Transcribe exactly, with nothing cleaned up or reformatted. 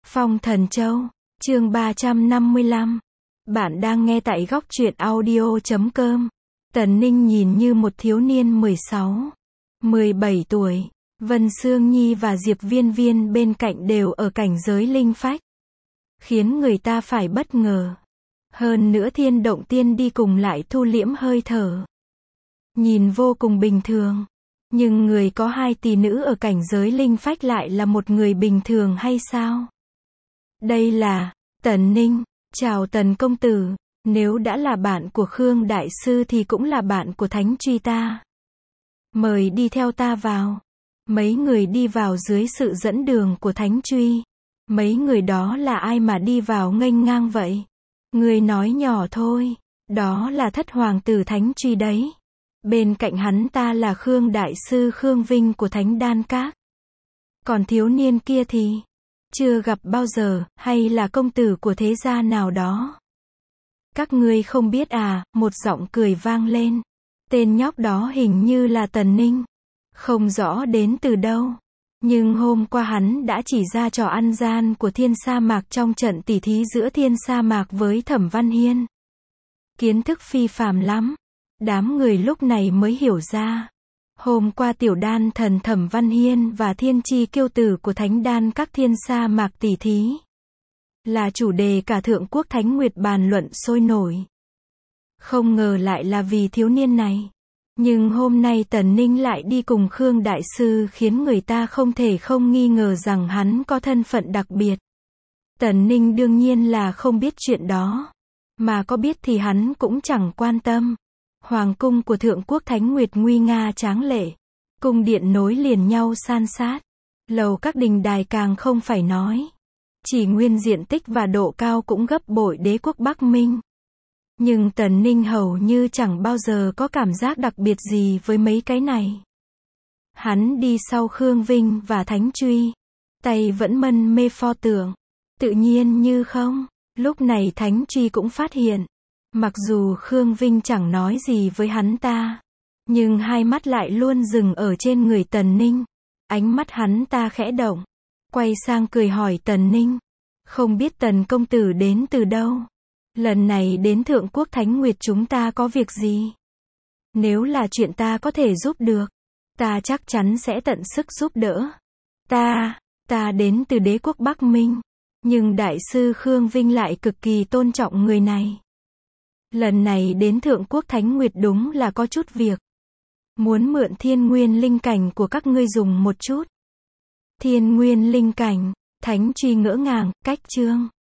Phong Thần Châu, chương ba trăm năm mươi lăm. Bạn đang nghe tại góc truyện audio chấm com. Tần Ninh nhìn như một thiếu niên mười sáu, mười bảy tuổi. Vân Sương Nhi và Diệp Viên Viên bên cạnh đều ở cảnh giới linh phách, khiến người ta phải bất ngờ. Hơn nữa Thiên Động Tiên đi cùng lại thu liễm hơi thở, nhìn vô cùng bình thường. Nhưng người có hai tỷ nữ ở cảnh giới linh phách lại là một người bình thường hay sao? Đây là Tần Ninh. Chào Tần công tử, nếu đã là bạn của Khương đại sư thì cũng là bạn của Thánh Truy ta. Mời đi theo ta vào. Mấy người đi vào dưới sự dẫn đường của Thánh Truy. Mấy người đó là ai mà đi vào nghênh ngang vậy? Người nói nhỏ thôi, đó là thất hoàng tử Thánh Truy đấy. Bên cạnh hắn ta là Khương đại sư Khương Vinh của Thánh Đan Các. Còn thiếu niên kia thì chưa gặp bao giờ, hay là công tử của thế gia nào đó? Các ngươi không biết à? Một giọng cười vang lên. Tên nhóc đó hình như là Tần Ninh. Không rõ đến từ đâu. Nhưng hôm qua hắn đã chỉ ra trò ăn gian của Thiên Sa Mạc trong trận tỉ thí giữa Thiên Sa Mạc với Thẩm Văn Hiên. Kiến thức phi phàm lắm. Đám người lúc này mới hiểu ra. Hôm qua tiểu đan thần Thẩm Văn Hiên và thiên chi kiêu tử của Thánh Đan Các Thiên Sa Mạc tỉ thí là chủ đề cả Thượng Quốc Thánh Nguyệt bàn luận sôi nổi. Không ngờ lại là vì thiếu niên này. Nhưng hôm nay Tần Ninh lại đi cùng Khương đại sư khiến người ta không thể không nghi ngờ rằng hắn có thân phận đặc biệt. Tần Ninh đương nhiên là không biết chuyện đó. Mà có biết thì hắn cũng chẳng quan tâm. Hoàng cung của Thượng Quốc Thánh Nguyệt nguy nga tráng lệ. Cung điện nối liền nhau san sát. Lầu các đình đài càng không phải nói. Chỉ nguyên diện tích và độ cao cũng gấp bội Đế quốc Bắc Minh. Nhưng Tần Ninh hầu như chẳng bao giờ có cảm giác đặc biệt gì với mấy cái này. Hắn đi sau Khương Vinh và Thánh Truy. Tay vẫn mân mê pho tượng. Tự nhiên như không. Lúc này Thánh Truy cũng phát hiện. Mặc dù Khương Vinh chẳng nói gì với hắn ta. Nhưng hai mắt lại luôn dừng ở trên người Tần Ninh. Ánh mắt hắn ta khẽ động. Quay sang cười hỏi Tần Ninh. Không biết Tần công tử đến từ đâu? Lần này đến Thượng Quốc Thánh Nguyệt chúng ta có việc gì? Nếu là chuyện ta có thể giúp được, ta chắc chắn sẽ tận sức giúp đỡ. Ta, ta đến từ Đế quốc Bắc Minh. Nhưng đại sư Khương Vinh lại cực kỳ tôn trọng người này. Lần này đến Thượng Quốc Thánh Nguyệt đúng là có chút việc. Muốn mượn thiên nguyên linh cảnh của các ngươi dùng một chút. Thiên nguyên linh cảnh, Thánh Truy ngỡ ngàng, cách chương.